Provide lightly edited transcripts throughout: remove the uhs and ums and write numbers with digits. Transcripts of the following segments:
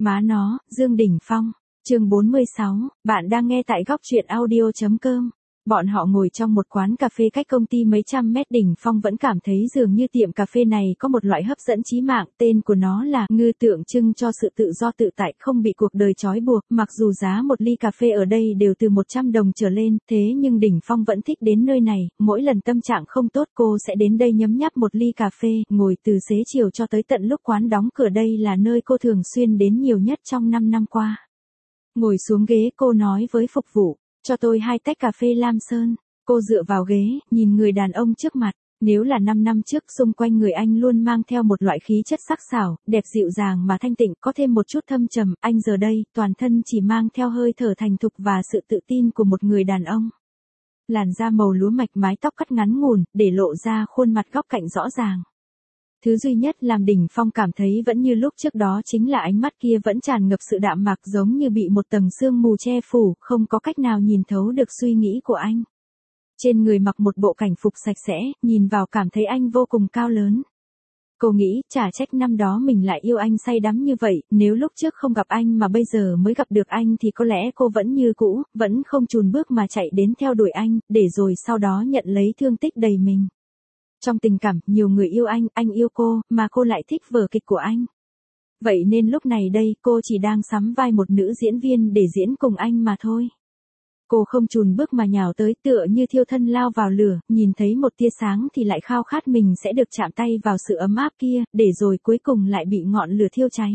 Má nó, Dương Đỉnh Phong. Chương 46, bạn đang nghe tại góc truyện audio.com. Bọn họ ngồi trong một quán cà phê cách công ty mấy trăm mét. Đỉnh Phong vẫn cảm thấy dường như tiệm cà phê này có một loại hấp dẫn chí mạng, tên của nó là Ngư, tượng trưng cho sự tự do tự tại, không bị cuộc đời trói buộc. Mặc dù giá một ly cà phê ở đây đều từ 100 đồng trở lên, thế nhưng Đỉnh Phong vẫn thích đến nơi này. Mỗi lần tâm trạng không tốt cô sẽ đến đây nhấm nháp một ly cà phê, ngồi từ xế chiều cho tới tận lúc quán đóng cửa. Đây là nơi cô thường xuyên đến nhiều nhất trong 5 năm qua. Ngồi xuống ghế, cô nói với phục vụ, cho tôi 2 tách cà phê Lam Sơn. Cô dựa vào ghế, nhìn người đàn ông trước mặt. Nếu là 5 năm trước, xung quanh người anh luôn mang theo một loại khí chất sắc sảo, đẹp dịu dàng mà thanh tịnh, có thêm một chút thâm trầm. Anh giờ đây, toàn thân chỉ mang theo hơi thở thành thục và sự tự tin của một người đàn ông. Làn da màu lúa mạch, mái tóc cắt ngắn ngủn, để lộ ra khuôn mặt góc cạnh rõ ràng. Thứ duy nhất làm Đỉnh Phong cảm thấy vẫn như lúc trước đó chính là ánh mắt kia vẫn tràn ngập sự đạm mạc, giống như bị một tầng sương mù che phủ, không có cách nào nhìn thấu được suy nghĩ của anh. Trên người mặc một bộ cảnh phục sạch sẽ, nhìn vào cảm thấy anh vô cùng cao lớn. Cô nghĩ, chả trách năm đó mình lại yêu anh say đắm như vậy, nếu lúc trước không gặp anh mà bây giờ mới gặp được anh thì có lẽ cô vẫn như cũ, vẫn không chùn bước mà chạy đến theo đuổi anh, để rồi sau đó nhận lấy thương tích đầy mình. Trong tình cảm, nhiều người yêu anh yêu cô, mà cô lại thích vở kịch của anh. Vậy nên lúc này đây, cô chỉ đang sắm vai một nữ diễn viên để diễn cùng anh mà thôi. Cô không chùn bước mà nhào tới, tựa như thiêu thân lao vào lửa, nhìn thấy một tia sáng thì lại khao khát mình sẽ được chạm tay vào sự ấm áp kia, để rồi cuối cùng lại bị ngọn lửa thiêu cháy.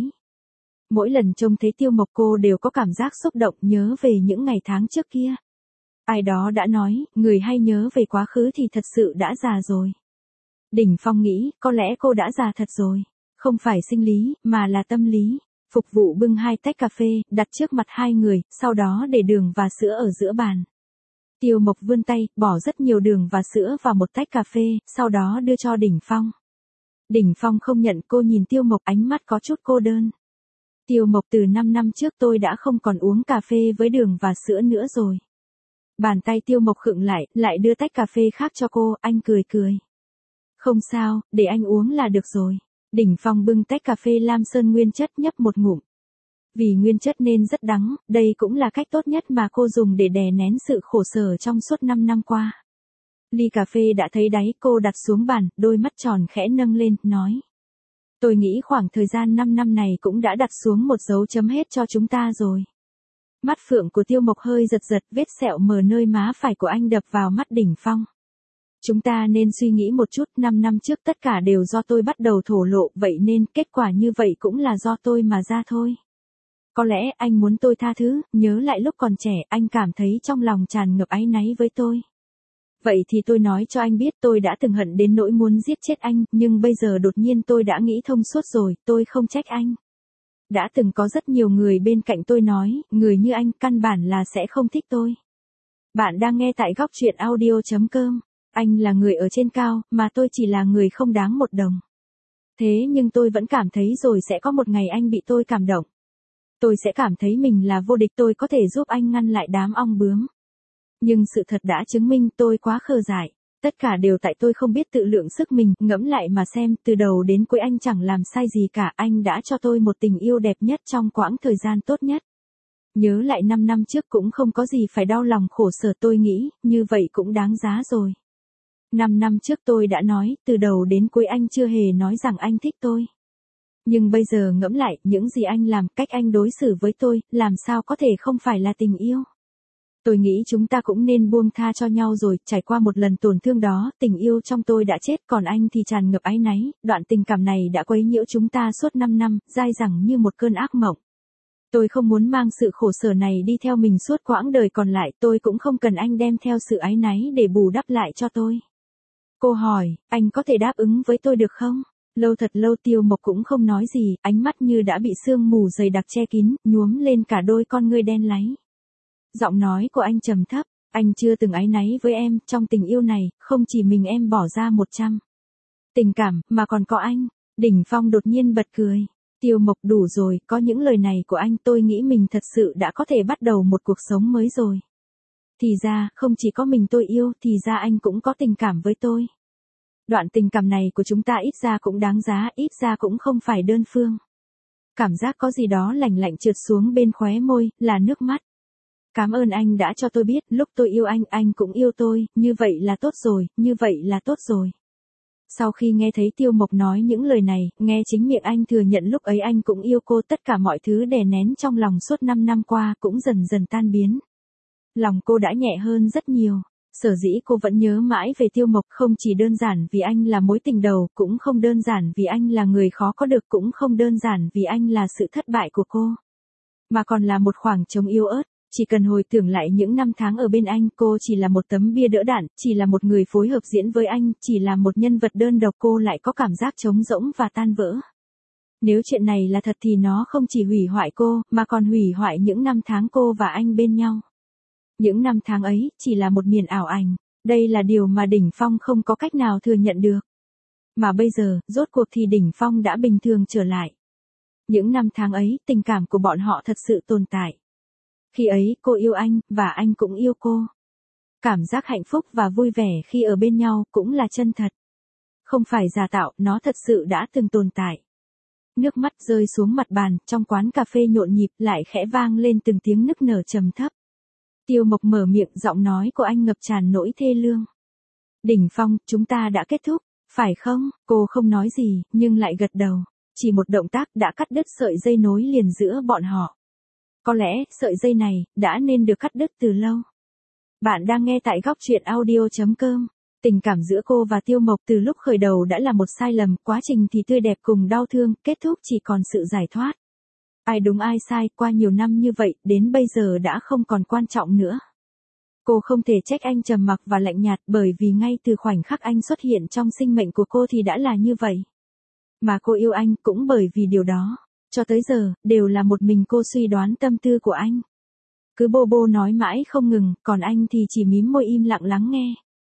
Mỗi lần trông thấy Tiêu Mộc cô đều có cảm giác xúc động, nhớ về những ngày tháng trước kia. Ai đó đã nói, người hay nhớ về quá khứ thì thật sự đã già rồi. Đỉnh Phong nghĩ, có lẽ cô đã già thật rồi. Không phải sinh lý, mà là tâm lý. Phục vụ bưng 2 tách cà phê, đặt trước mặt hai người, sau đó để đường và sữa ở giữa bàn. Tiêu Mộc vươn tay, bỏ rất nhiều đường và sữa vào một tách cà phê, sau đó đưa cho Đỉnh Phong. Đỉnh Phong không nhận, cô nhìn Tiêu Mộc, ánh mắt có chút cô đơn. Tiêu Mộc, từ 5 năm trước tôi đã không còn uống cà phê với đường và sữa nữa rồi. Bàn tay Tiêu Mộc khựng lại đưa tách cà phê khác cho cô, anh cười cười. Không sao, để anh uống là được rồi. Đỉnh Phong bưng tách cà phê Lam Sơn nguyên chất nhấp một ngụm. Vì nguyên chất nên rất đắng, đây cũng là cách tốt nhất mà cô dùng để đè nén sự khổ sở trong suốt 5 năm qua. Ly cà phê đã thấy đáy, cô đặt xuống bàn, đôi mắt tròn khẽ nâng lên, nói. Tôi nghĩ khoảng thời gian 5 năm này cũng đã đặt xuống một dấu chấm hết cho chúng ta rồi. Mắt phượng của Tiêu Mộc hơi giật giật, vết sẹo mờ nơi má phải của anh đập vào mắt Đỉnh Phong. Chúng ta nên suy nghĩ một chút, 5 năm trước tất cả đều do tôi bắt đầu thổ lộ, vậy nên kết quả như vậy cũng là do tôi mà ra thôi. Có lẽ anh muốn tôi tha thứ, nhớ lại lúc còn trẻ, anh cảm thấy trong lòng tràn ngập áy náy với tôi. Vậy thì tôi nói cho anh biết, tôi đã từng hận đến nỗi muốn giết chết anh, nhưng bây giờ đột nhiên tôi đã nghĩ thông suốt rồi, tôi không trách anh. Đã từng có rất nhiều người bên cạnh tôi nói, người như anh căn bản là sẽ không thích tôi. Bạn đang nghe tại góc truyện audio.com. Anh là người ở trên cao, mà tôi chỉ là người không đáng một đồng. Thế nhưng tôi vẫn cảm thấy rồi sẽ có một ngày anh bị tôi cảm động. Tôi sẽ cảm thấy mình là vô địch, tôi có thể giúp anh ngăn lại đám ong bướm. Nhưng sự thật đã chứng minh tôi quá khờ dại. Tất cả đều tại tôi không biết tự lượng sức mình, ngẫm lại mà xem, từ đầu đến cuối anh chẳng làm sai gì cả, anh đã cho tôi một tình yêu đẹp nhất trong quãng thời gian tốt nhất. Nhớ lại 5 năm trước cũng không có gì phải đau lòng khổ sở, tôi nghĩ, như vậy cũng đáng giá rồi. 5 năm trước tôi đã nói, từ đầu đến cuối anh chưa hề nói rằng anh thích tôi. Nhưng bây giờ ngẫm lại, những gì anh làm, cách anh đối xử với tôi, làm sao có thể không phải là tình yêu. Tôi nghĩ chúng ta cũng nên buông tha cho nhau rồi, trải qua một lần tổn thương đó, tình yêu trong tôi đã chết, còn anh thì tràn ngập áy náy, đoạn tình cảm này đã quấy nhiễu chúng ta suốt 5 năm, dai dẳng như một cơn ác mộng. Tôi không muốn mang sự khổ sở này đi theo mình suốt quãng đời còn lại, tôi cũng không cần anh đem theo sự áy náy để bù đắp lại cho tôi. Cô hỏi, anh có thể đáp ứng với tôi được không? Lâu thật lâu Tiêu Mộc cũng không nói gì, ánh mắt như đã bị sương mù dày đặc che kín, nhuốm lên cả đôi con ngươi đen láy. Giọng nói của anh trầm thấp, anh chưa từng áy náy với em, trong tình yêu này, không chỉ mình em bỏ ra 100 tình cảm, mà còn có anh. Đỉnh Phong đột nhiên bật cười. Tiêu Mộc, đủ rồi, có những lời này của anh tôi nghĩ mình thật sự đã có thể bắt đầu một cuộc sống mới rồi. Thì ra, không chỉ có mình tôi yêu, thì ra anh cũng có tình cảm với tôi. Đoạn tình cảm này của chúng ta ít ra cũng đáng giá, ít ra cũng không phải đơn phương. Cảm giác có gì đó lạnh lạnh trượt xuống bên khóe môi, là nước mắt. Cảm ơn anh đã cho tôi biết, lúc tôi yêu anh cũng yêu tôi, như vậy là tốt rồi, như vậy là tốt rồi. Sau khi nghe thấy Tiêu Mộc nói những lời này, nghe chính miệng anh thừa nhận lúc ấy anh cũng yêu cô, tất cả mọi thứ đè nén trong lòng suốt 5 năm qua cũng dần dần tan biến. Lòng cô đã nhẹ hơn rất nhiều. Sở dĩ cô vẫn nhớ mãi về Tiêu Mộc, không chỉ đơn giản vì anh là mối tình đầu, cũng không đơn giản vì anh là người khó có được, cũng không đơn giản vì anh là sự thất bại của cô. Mà còn là một khoảng trống yếu ớt. Chỉ cần hồi tưởng lại những năm tháng ở bên anh, cô chỉ là một tấm bia đỡ đạn, chỉ là một người phối hợp diễn với anh, chỉ là một nhân vật đơn độc, cô lại có cảm giác trống rỗng và tan vỡ. Nếu chuyện này là thật thì nó không chỉ hủy hoại cô, mà còn hủy hoại những năm tháng cô và anh bên nhau. Những năm tháng ấy, chỉ là một miền ảo ảnh. Đây là điều mà Đỉnh Phong không có cách nào thừa nhận được. Mà bây giờ, rốt cuộc thì Đỉnh Phong đã bình thường trở lại. Những năm tháng ấy, tình cảm của bọn họ thật sự tồn tại. Khi ấy, cô yêu anh, và anh cũng yêu cô. Cảm giác hạnh phúc và vui vẻ khi ở bên nhau cũng là chân thật. Không phải giả tạo, nó thật sự đã từng tồn tại. Nước mắt rơi xuống mặt bàn, trong quán cà phê nhộn nhịp lại khẽ vang lên từng tiếng nức nở trầm thấp. Tiêu Mộc mở miệng, giọng nói của anh ngập tràn nỗi thê lương. Đỉnh Phong, chúng ta đã kết thúc, phải không? Cô không nói gì, nhưng lại gật đầu. Chỉ một động tác đã cắt đứt sợi dây nối liền giữa bọn họ. Có lẽ, sợi dây này, đã nên được cắt đứt từ lâu. Bạn đang nghe tại góc truyện audio.com. Tình cảm giữa cô và Tiêu Mộc từ lúc khởi đầu đã là một sai lầm, quá trình thì tươi đẹp cùng đau thương, kết thúc chỉ còn sự giải thoát. Ai đúng ai sai, qua nhiều năm như vậy, đến bây giờ đã không còn quan trọng nữa. Cô không thể trách anh trầm mặc và lạnh nhạt, bởi vì ngay từ khoảnh khắc anh xuất hiện trong sinh mệnh của cô thì đã là như vậy. Mà cô yêu anh cũng bởi vì điều đó. Cho tới giờ, đều là một mình cô suy đoán tâm tư của anh. Cứ bô bô nói mãi không ngừng, còn anh thì chỉ mím môi im lặng lắng nghe.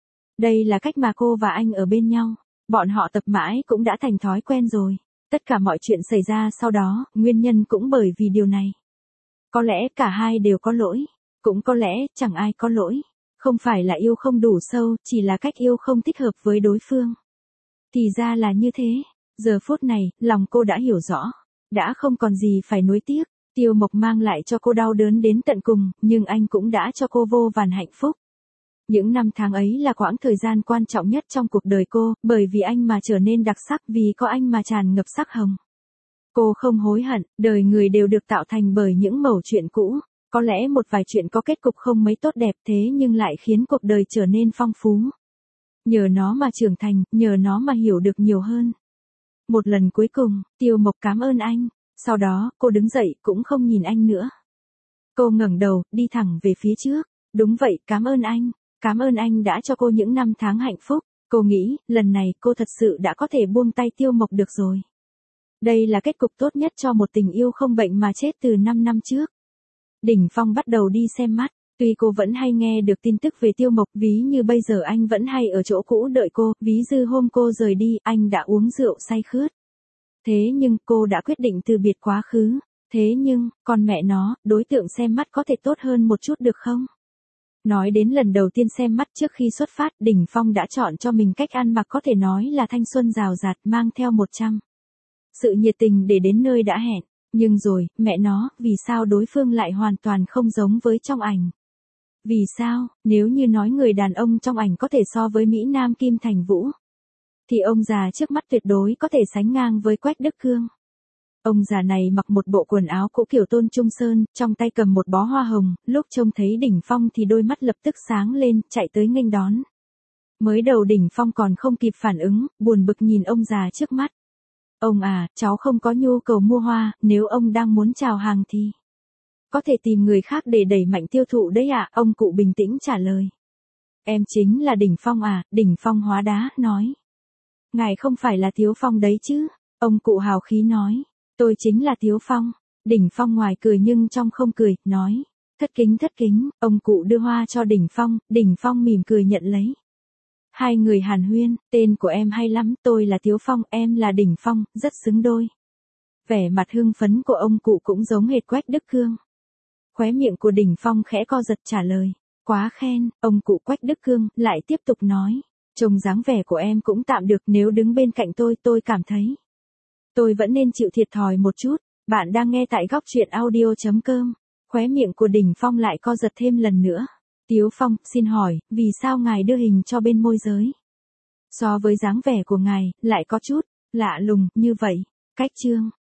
Đây là cách mà cô và anh ở bên nhau. Bọn họ tập mãi cũng đã thành thói quen rồi. Tất cả mọi chuyện xảy ra sau đó, nguyên nhân cũng bởi vì điều này. Có lẽ cả hai đều có lỗi. Cũng có lẽ chẳng ai có lỗi. Không phải là yêu không đủ sâu, chỉ là cách yêu không thích hợp với đối phương. Thì ra là như thế. Giờ phút này, lòng cô đã hiểu rõ. Đã không còn gì phải nuối tiếc. Tiêu Mộc mang lại cho cô đau đớn đến tận cùng, nhưng anh cũng đã cho cô vô vàn hạnh phúc. Những năm tháng ấy là quãng thời gian quan trọng nhất trong cuộc đời cô, bởi vì anh mà trở nên đặc sắc, vì có anh mà tràn ngập sắc hồng. Cô không hối hận, đời người đều được tạo thành bởi những mẩu chuyện cũ. Có lẽ một vài chuyện có kết cục không mấy tốt đẹp thế nhưng lại khiến cuộc đời trở nên phong phú. Nhờ nó mà trưởng thành, nhờ nó mà hiểu được nhiều hơn. Một lần cuối cùng, Tiêu Mộc cảm ơn anh. Sau đó, cô đứng dậy, cũng không nhìn anh nữa. Cô ngẩng đầu, đi thẳng về phía trước. Đúng vậy, cảm ơn anh. Cảm ơn anh đã cho cô những năm tháng hạnh phúc. Cô nghĩ, lần này cô thật sự đã có thể buông tay Tiêu Mộc được rồi. Đây là kết cục tốt nhất cho một tình yêu không bệnh mà chết từ 5 năm trước. Đỉnh Phong bắt đầu đi xem mắt. Tuy cô vẫn hay nghe được tin tức về Tiêu Mộc, ví như bây giờ anh vẫn hay ở chỗ cũ đợi cô, ví như hôm cô rời đi, anh đã uống rượu say khướt. Thế nhưng, cô đã quyết định từ biệt quá khứ. Thế nhưng, con mẹ nó, đối tượng xem mắt có thể tốt hơn một chút được không? Nói đến lần đầu tiên xem mắt trước khi xuất phát, Đỉnh Phong đã chọn cho mình cách ăn mặc có thể nói là thanh xuân rào rạt, mang theo 100. Sự nhiệt tình để đến nơi đã hẹn. Nhưng rồi, mẹ nó, vì sao đối phương lại hoàn toàn không giống với trong ảnh? Vì sao, nếu như nói người đàn ông trong ảnh có thể so với Mỹ Nam Kim Thành Vũ, thì ông già trước mắt tuyệt đối có thể sánh ngang với Quách Đức Cương. Ông già này mặc một bộ quần áo cũ kiểu Tôn Trung Sơn, trong tay cầm một bó hoa hồng, lúc trông thấy Đỉnh Phong thì đôi mắt lập tức sáng lên, chạy tới nghênh đón. Mới đầu Đỉnh Phong còn không kịp phản ứng, buồn bực nhìn ông già trước mắt. Ông à, cháu không có nhu cầu mua hoa, nếu ông đang muốn chào hàng thì có thể tìm người khác để đẩy mạnh tiêu thụ đấy ạ, ông cụ bình tĩnh trả lời. Em chính là Đỉnh Phong à, Đỉnh Phong hóa đá, nói. Ngài không phải là Tiếu Phong đấy chứ, ông cụ hào khí nói. Tôi chính là Tiếu Phong. Đỉnh Phong ngoài cười nhưng trong không cười, nói. Thất kính, ông cụ đưa hoa cho Đỉnh Phong mỉm cười nhận lấy. Hai người hàn huyên, tên của em hay lắm, tôi là Tiếu Phong, em là Đỉnh Phong, rất xứng đôi. Vẻ mặt hưng phấn của ông cụ cũng giống hệt Quách Đức Cương. Khóe miệng của Đỉnh Phong khẽ co giật trả lời. Quá khen, ông cụ Quách Đức Cương lại tiếp tục nói. Trông dáng vẻ của em cũng tạm được, nếu đứng bên cạnh tôi cảm thấy tôi vẫn nên chịu thiệt thòi một chút. Bạn đang nghe tại góc truyện audio.com. Khóe miệng của Đỉnh Phong lại co giật thêm lần nữa. Tiếu Phong, xin hỏi, vì sao ngài đưa hình cho bên môi giới? So với dáng vẻ của ngài, lại có chút lạ lùng như vậy. Cách chương